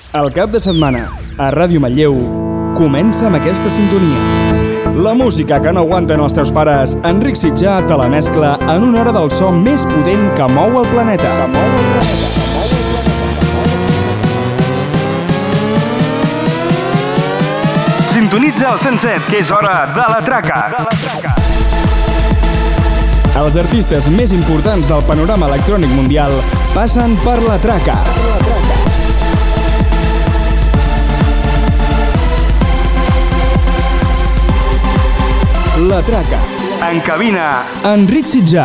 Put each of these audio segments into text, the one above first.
El cap de setmana, a Ràdio Manlleu, comença amb aquesta sintonia. La música que no aguanten els teus pares, Enric Sitjà te la mescla en una hora del so més potent que mou el planeta. Sintonitza el 107, que és hora de la traca. Els artistes més importants del panorama electrònic mundial passen per la traca. La traca. En cabina, Enric Sitjà.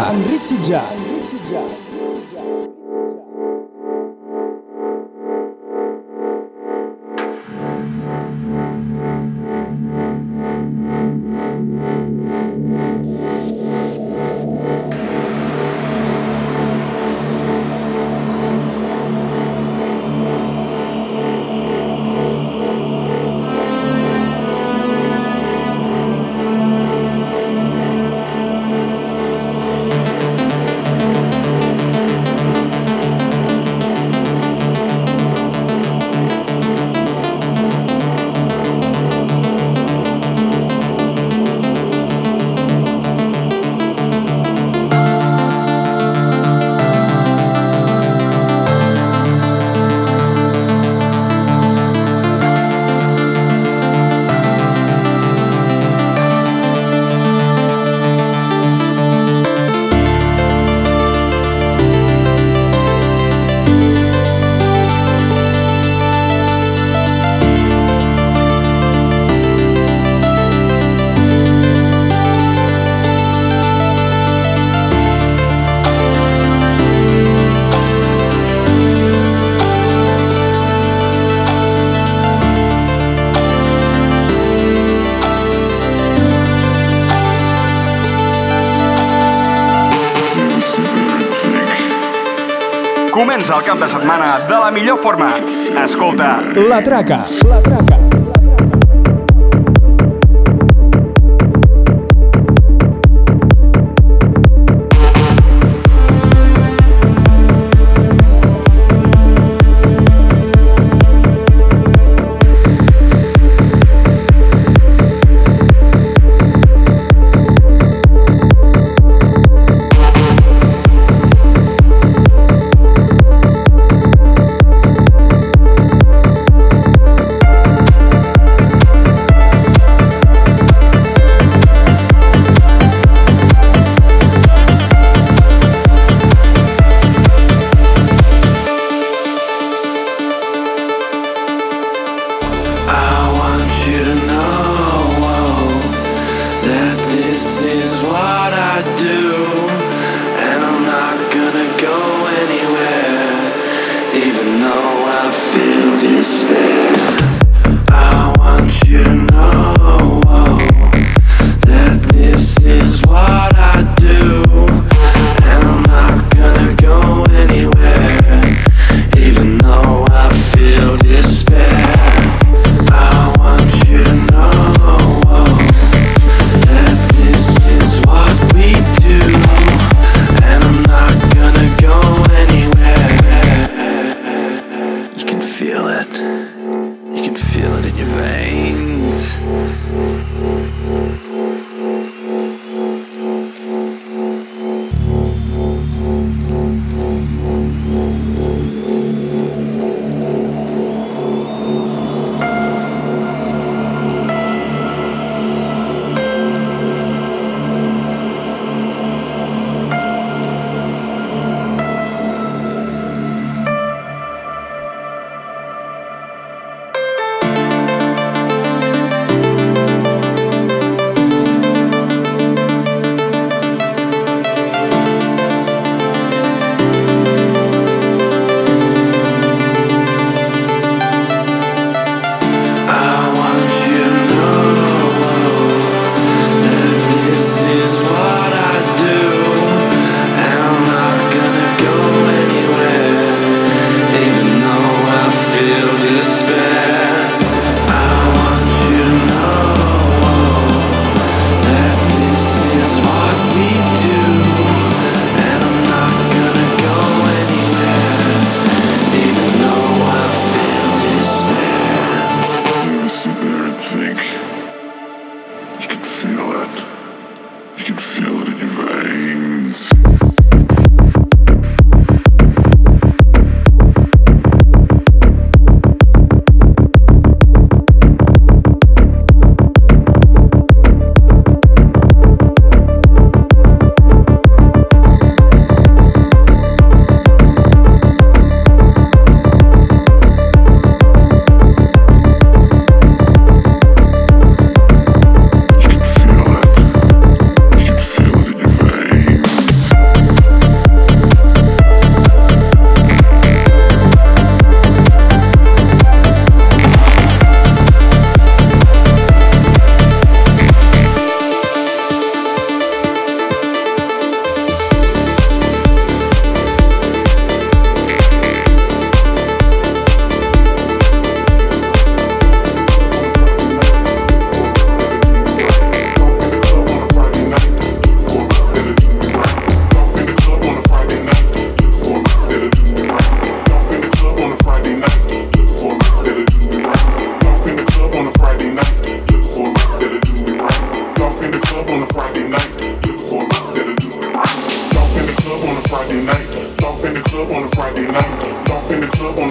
Comença el cap de setmana de la millor forma. Escolta, La Traca.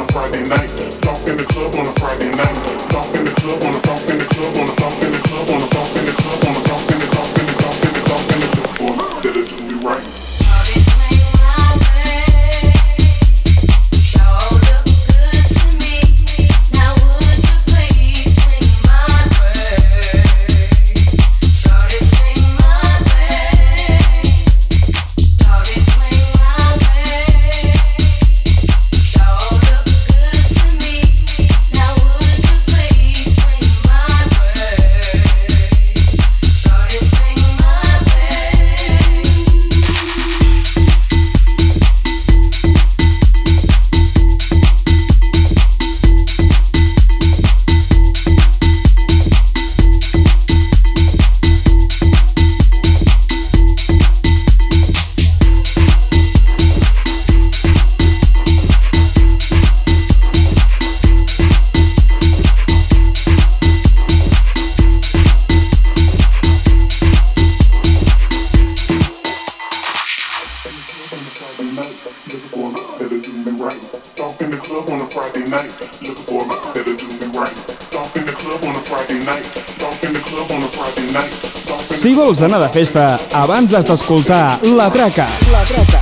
Si vols anar de festa, abans has d'escoltar La Traca. La Traca.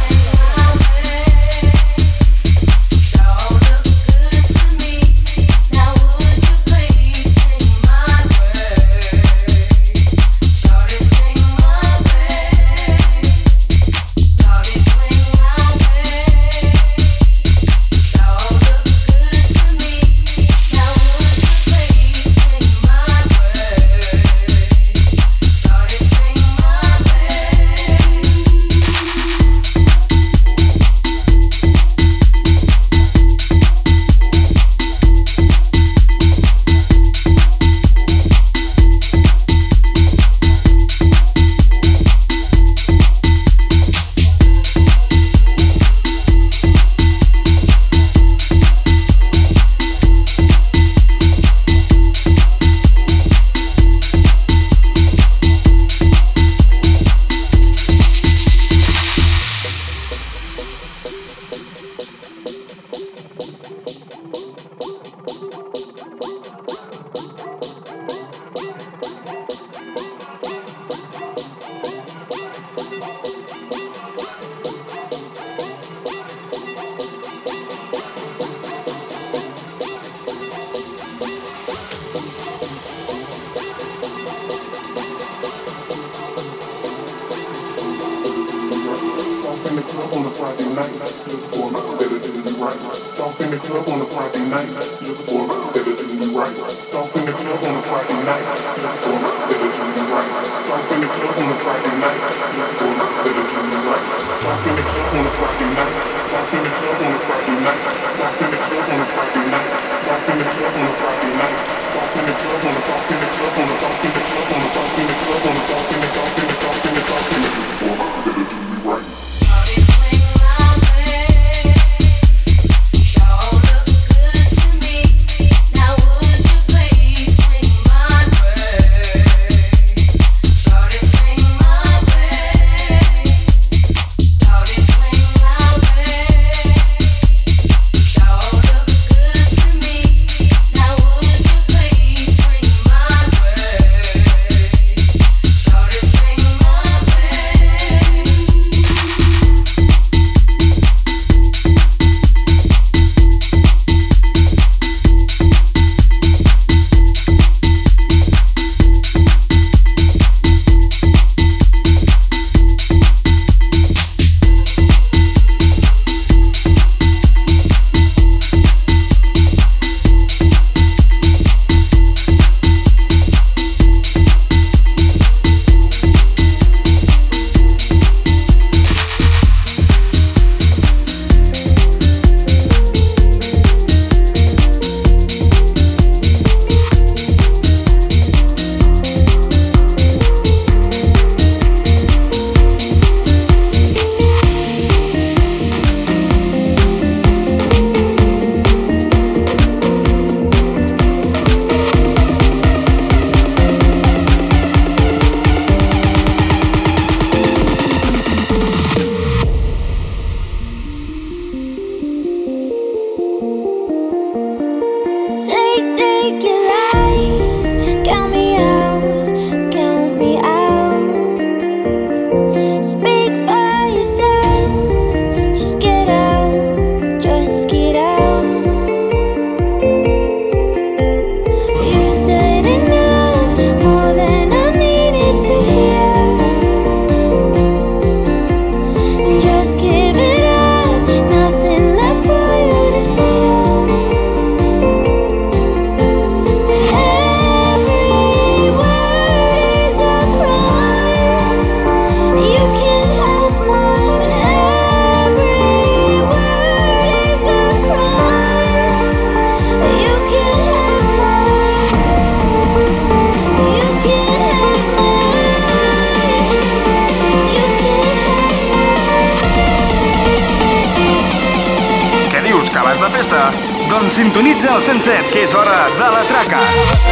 Doncs sintonitza el 107, que és hora de la traca.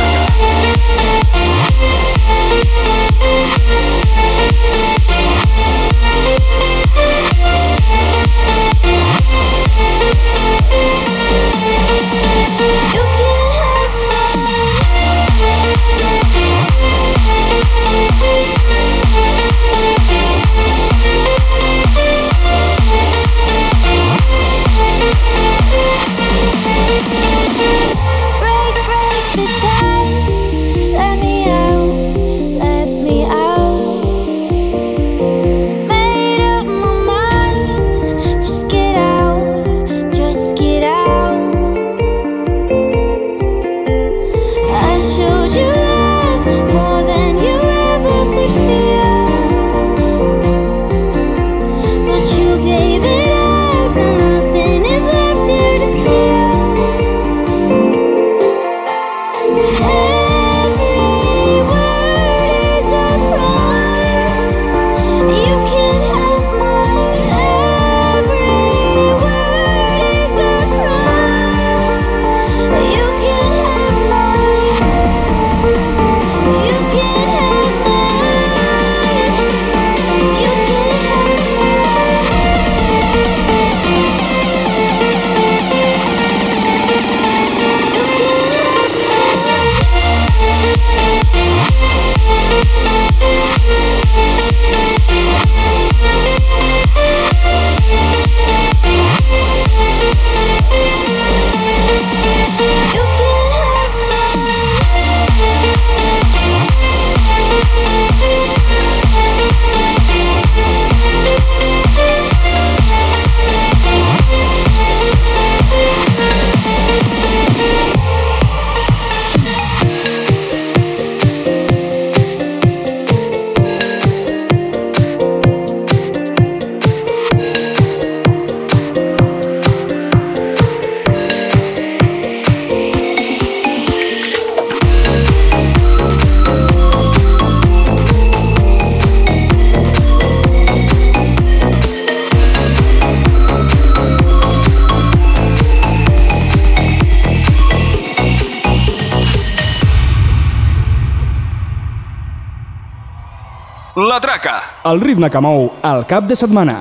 La traca. El ritme que mou el cap de setmana.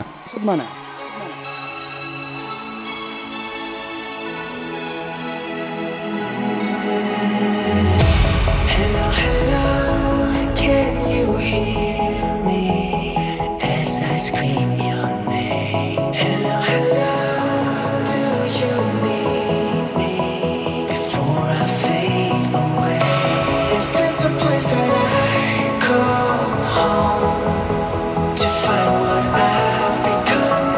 To find what I've become.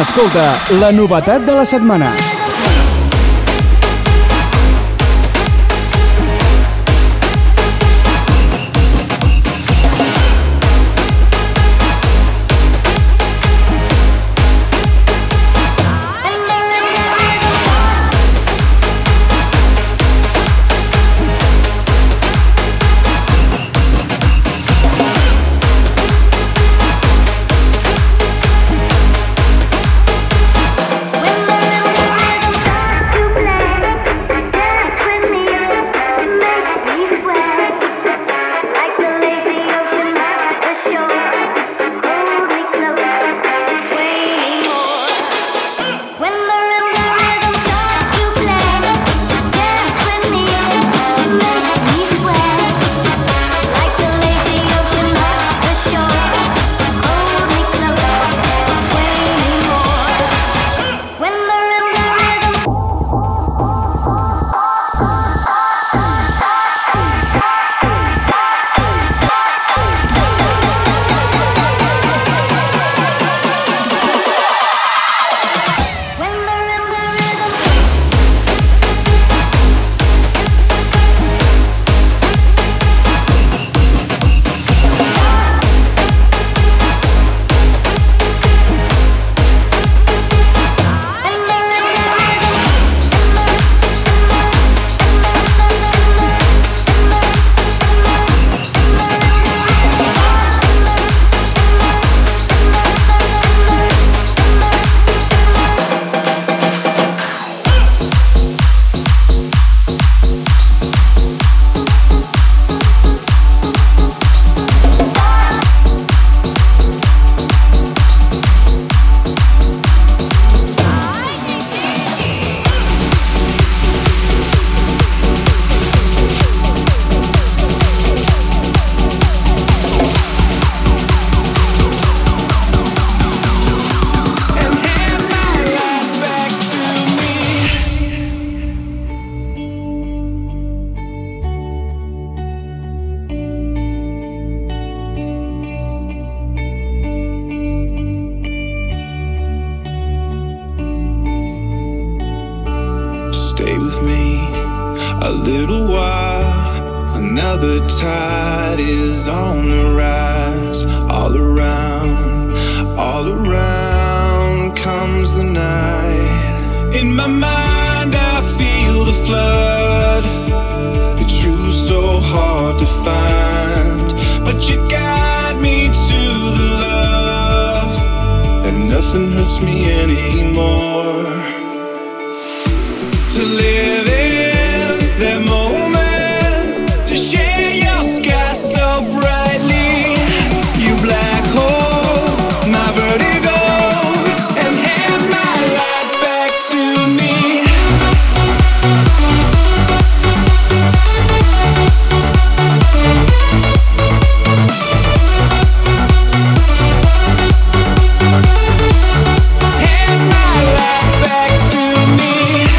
Escolta, la novetat de la setmana. Stay with me a little while. Another tide is on the rise. All around comes the night. In my mind I feel the flood. The truth so hard to find, but you guide me to the love, and nothing hurts me anymore. To live in that moment, to share your sky so brightly. You black hole, my vertigo, and hand my light back to me. Hand my light back to me.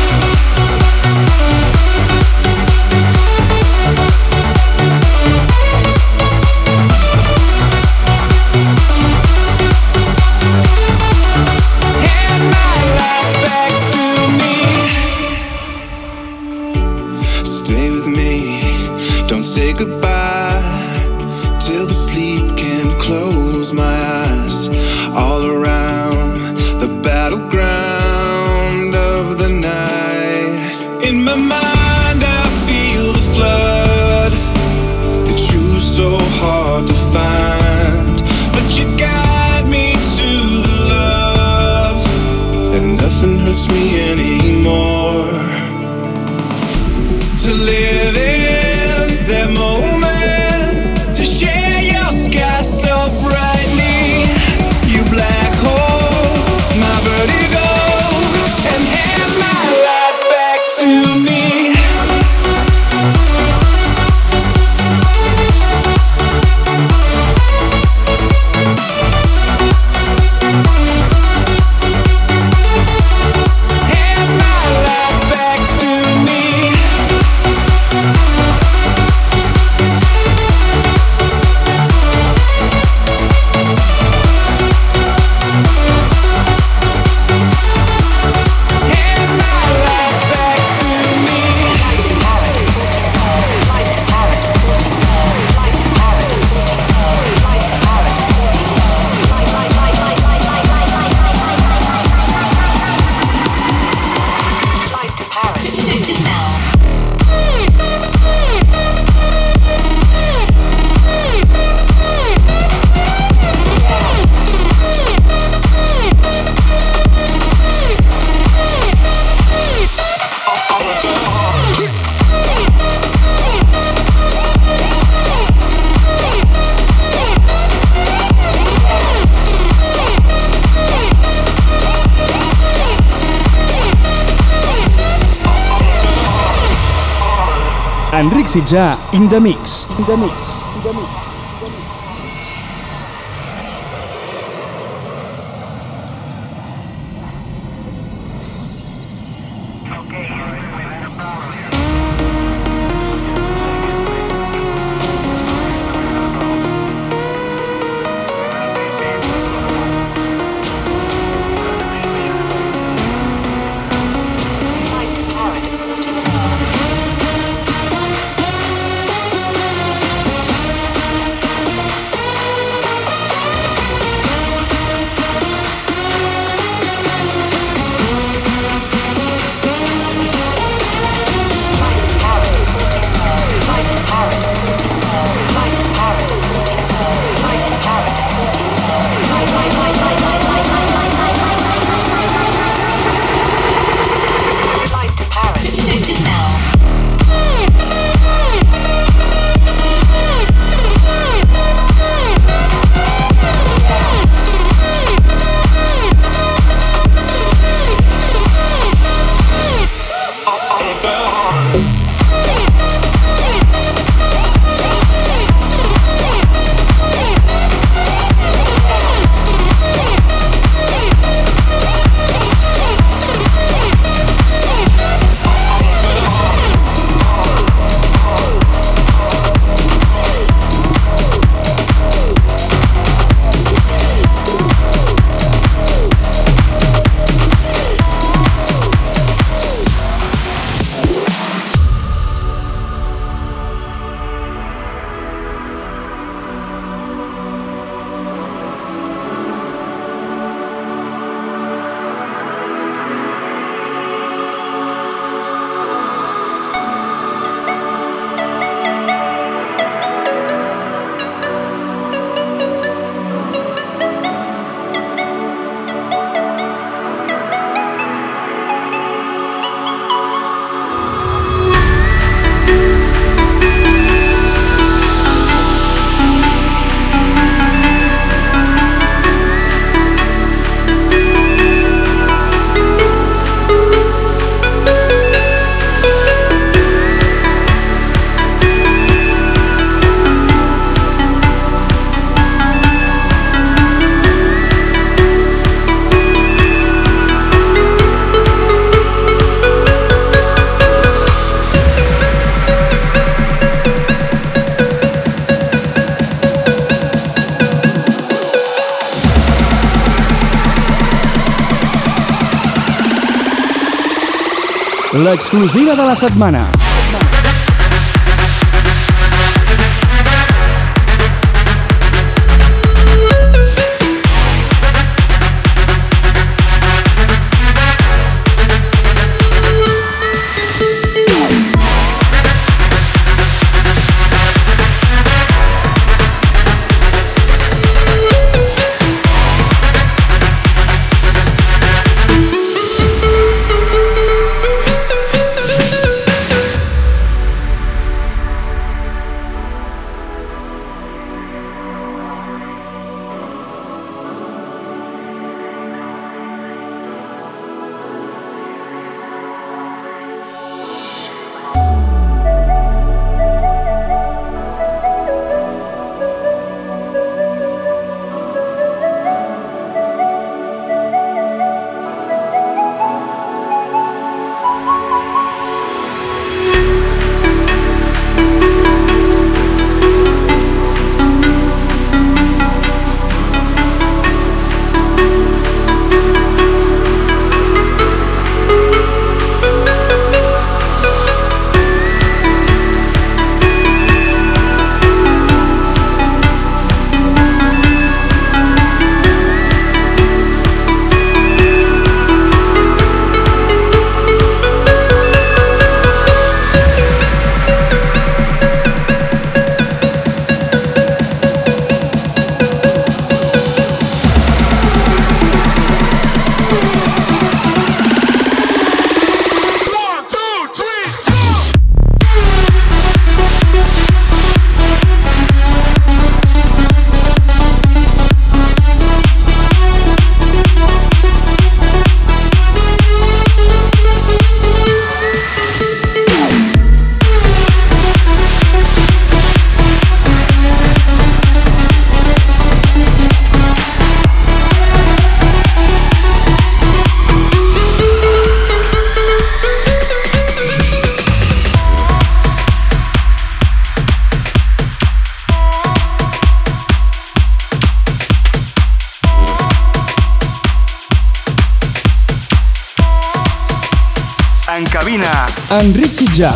Stay with me, don't say goodbye till the sleep can close my eyes. All around the battleground of the night. In my mind I feel the flood. The truth so hard to find, but you guide me to the love, and nothing hurts me anymore. To live in that moment, to share your sky so brightly. You black hole, my vertigo, and hand my light back to me. Hand my light back to me. Enric Sitjà, in the mix. In the mix. In the mix. L'exclusiva de la setmana. cabina, Enric Sitjà.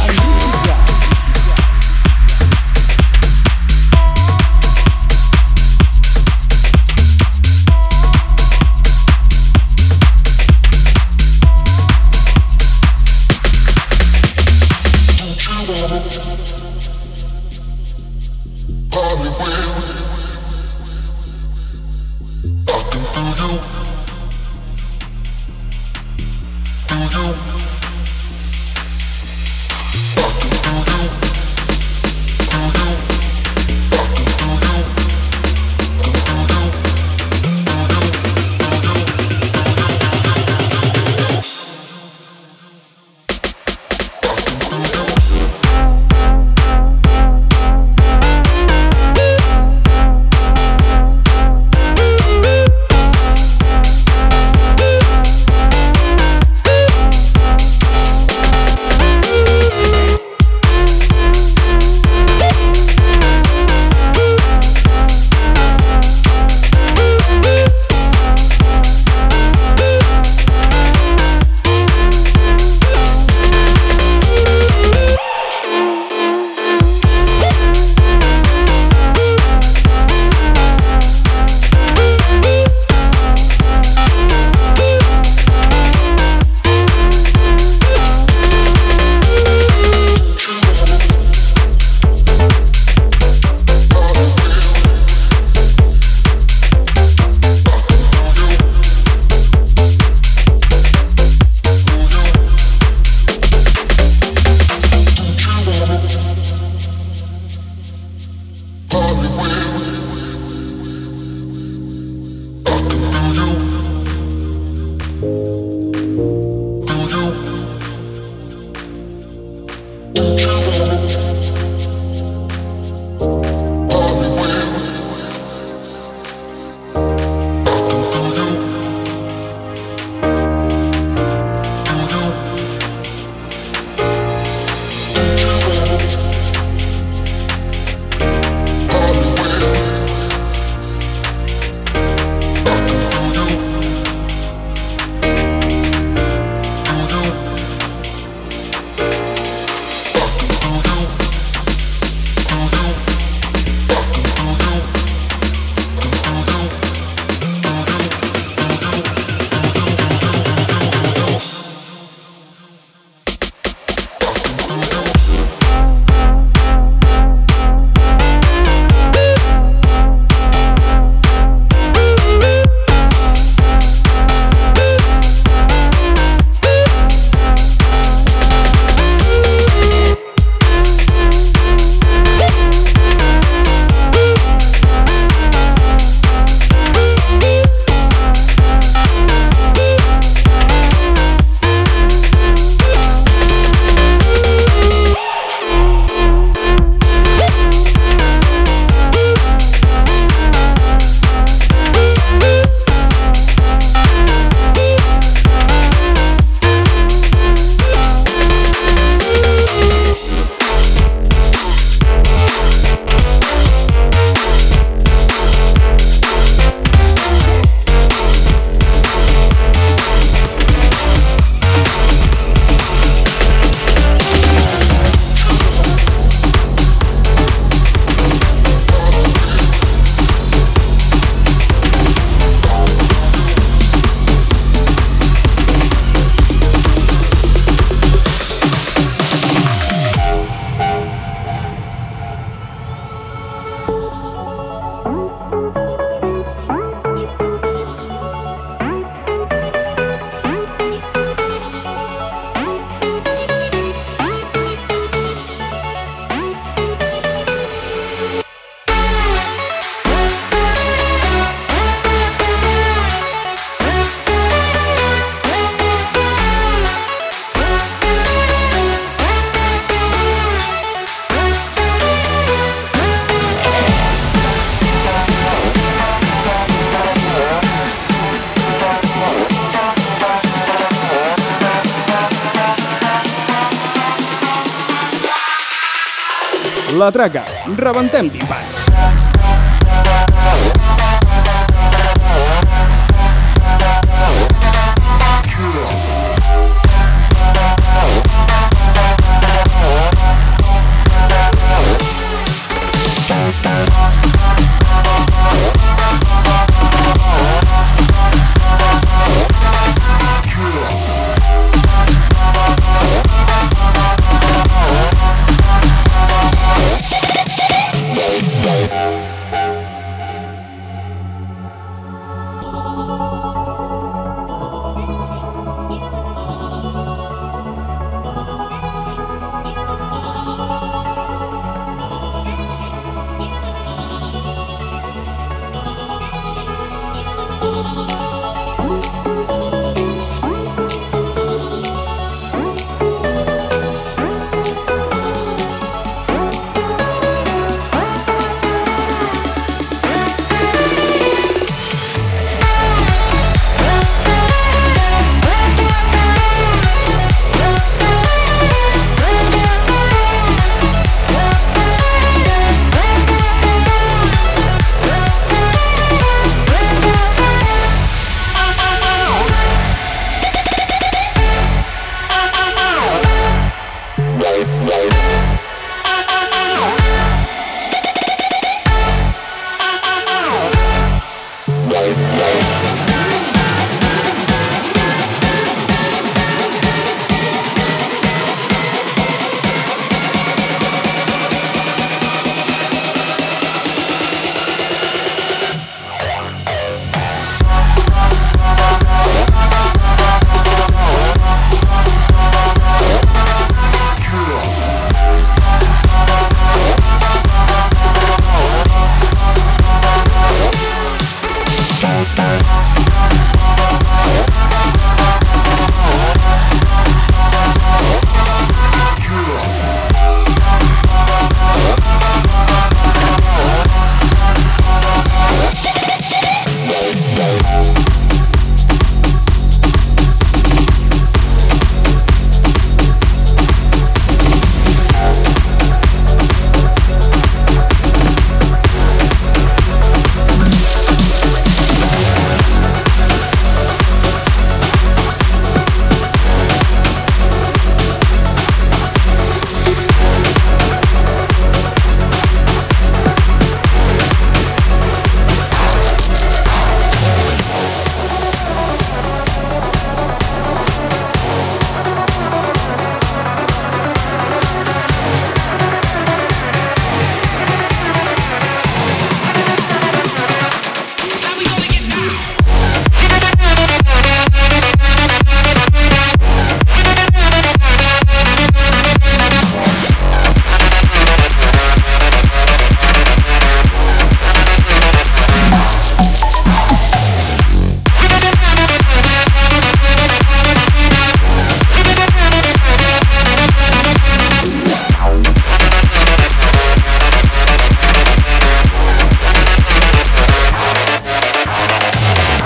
La Traca, rebentem timpans.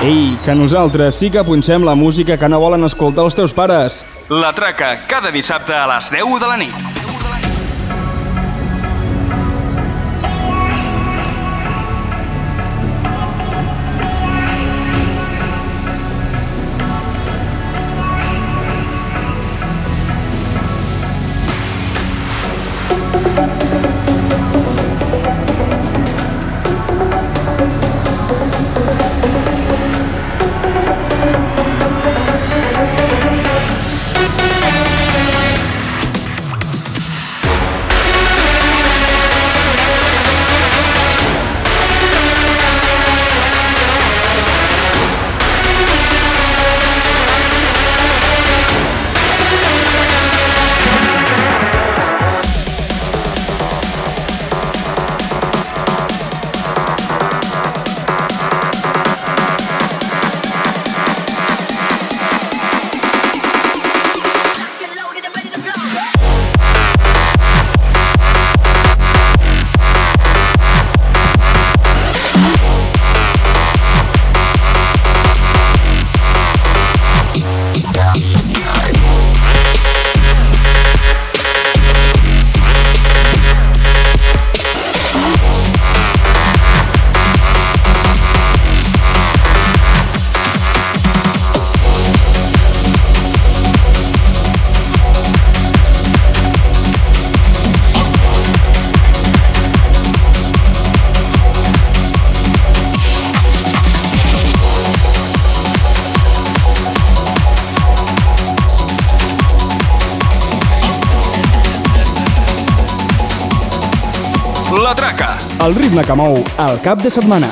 Ei, que nosaltres sí que punxem la música que no volen escoltar els teus pares. La Traca, cada dissabte a les 10 de la nit. La Traca. El ritme que mou el cap de setmana.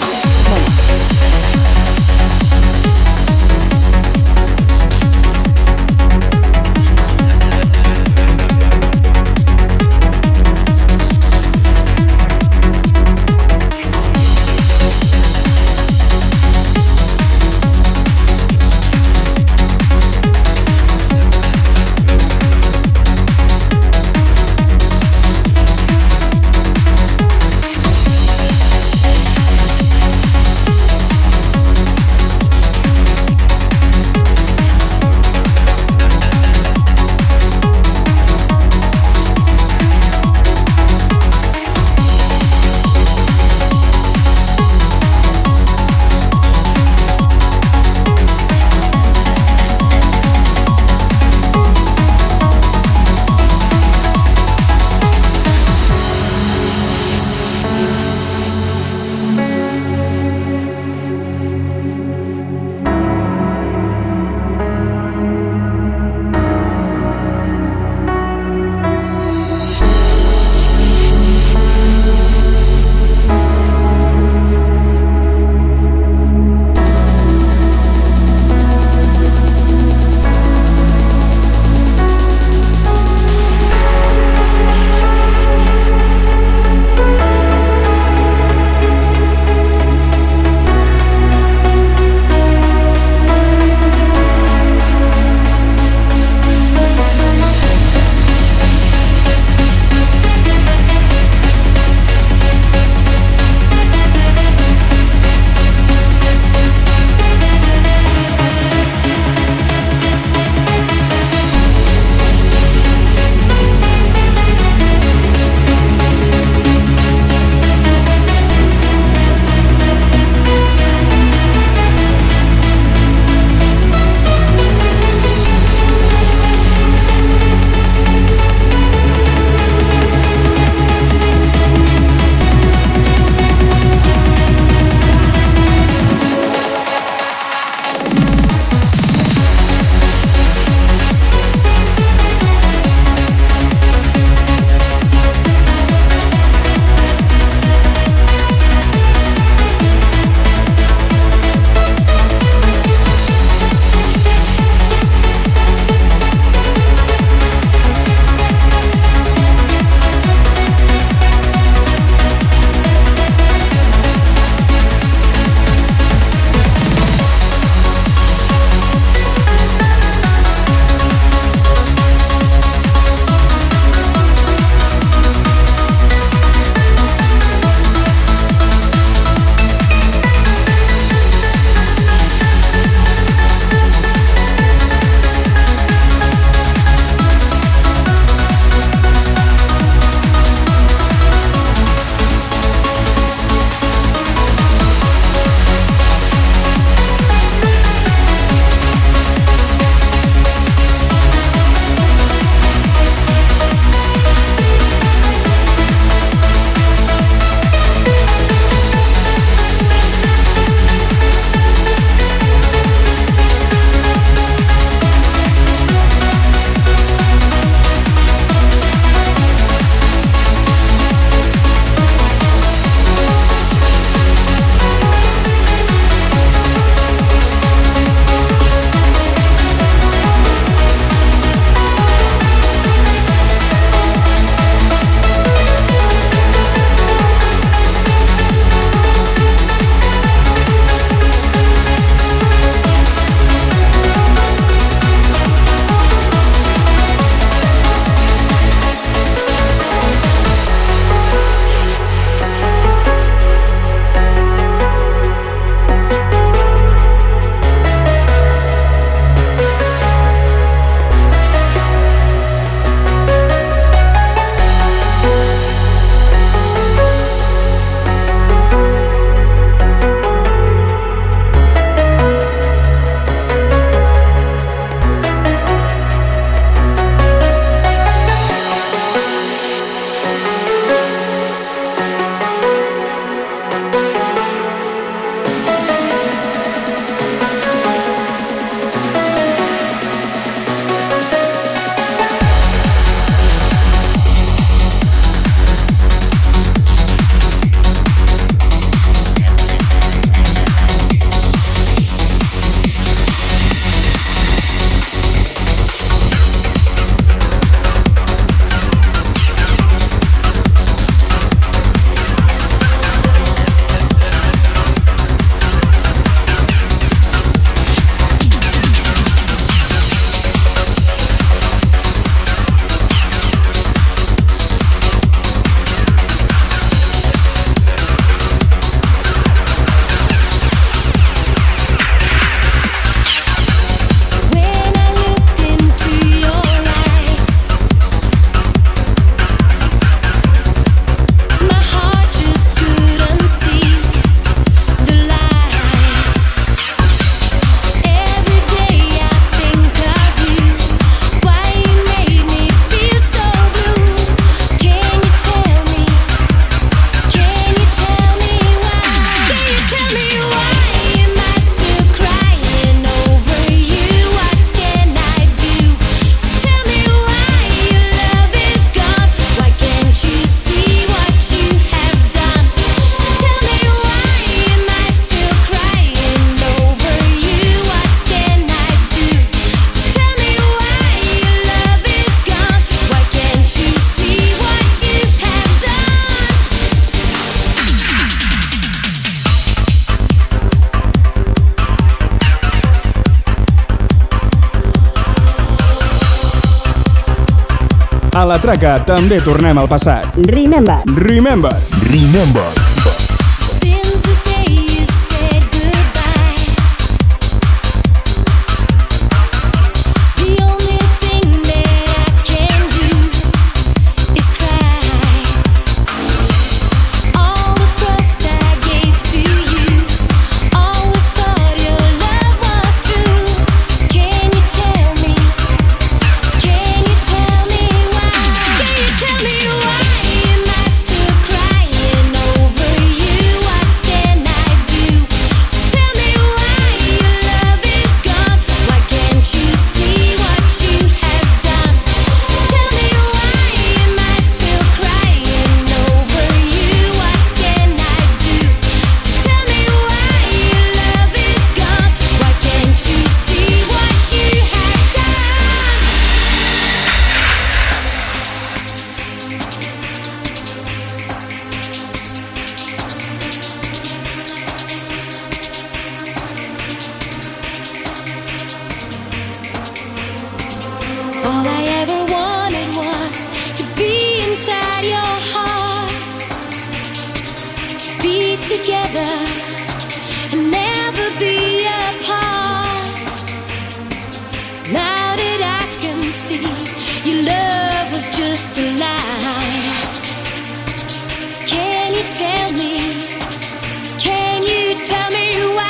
A la traca també tornem al passat. Remember. Remember. Remember. Since the day you said goodbye, the only thing that I can do is try. All the trust I gave to you, always thought your love was true. Can you tell me? Can you tell me why? Can you tell me why am I still crying over you? What can I do? So tell me why your love is gone. Why can't you see what you have done? Tell me why am I still crying over you? What can I do? So tell me why your love is gone. Why can't you see what you have done? All I ever wanted was to be inside your heart, to be together and never be apart. Now that I can see your love was just a lie, can you tell me? Can you tell me why?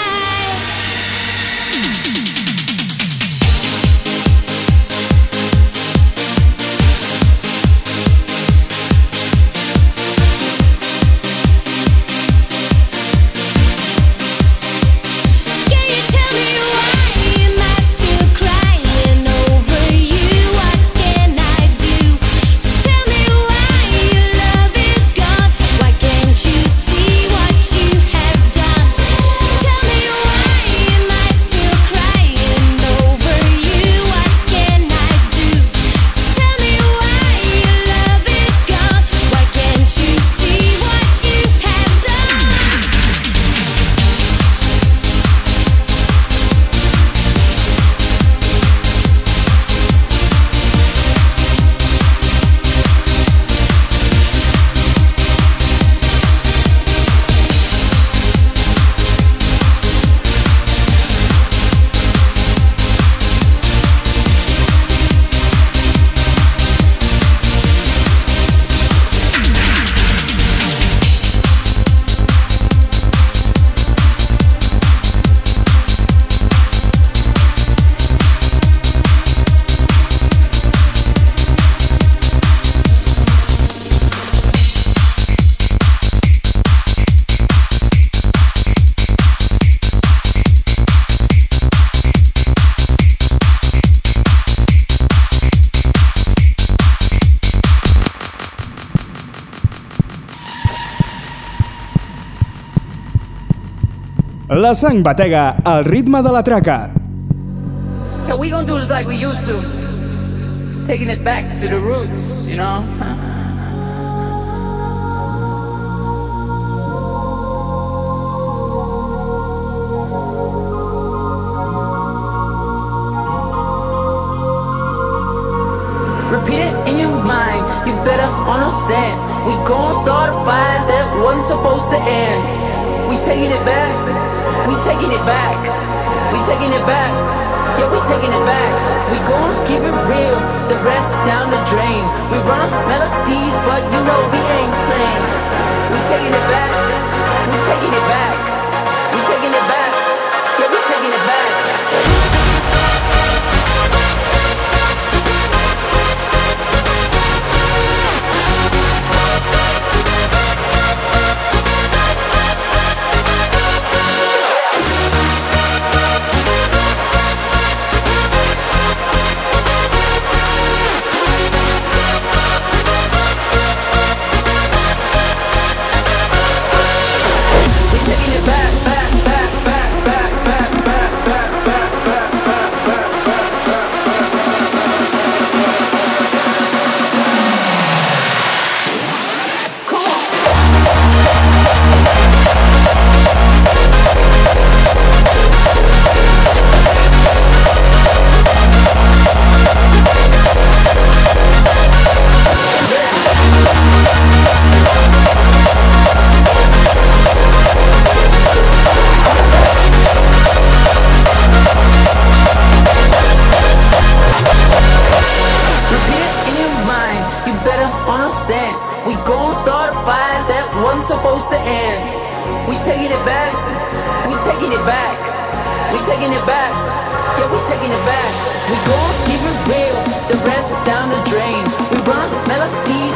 Can you tell me why am I still crying over you? What can I do? So tell me why your love is gone. Why can't you see what you have done? Tell me why am I still crying over you? What can I do? So tell me why your love is gone. Why can't you see what you have done? La sang batega al ritme de la traca. Yeah, we gonna do this like we used to. Taking it back to the roots, you know? Repeat it in your mind, you better understand. We gon' start a fire that wasn't supposed to end. We taking it back, we taking it back, we taking it back. Yeah, we taking it back. We gon' keep it real, the rest down the drain. We run melodies, but you know we ain't playing. We taking it back, we taking it back, we taking it back. Yeah, we taking it back. understand. We gon' start a fire that wasn't supposed to end. We taking it back, we taking it back, we taking it back, yeah, we taking it back. We gon' keep it real, the rest is down the drain. We run melodies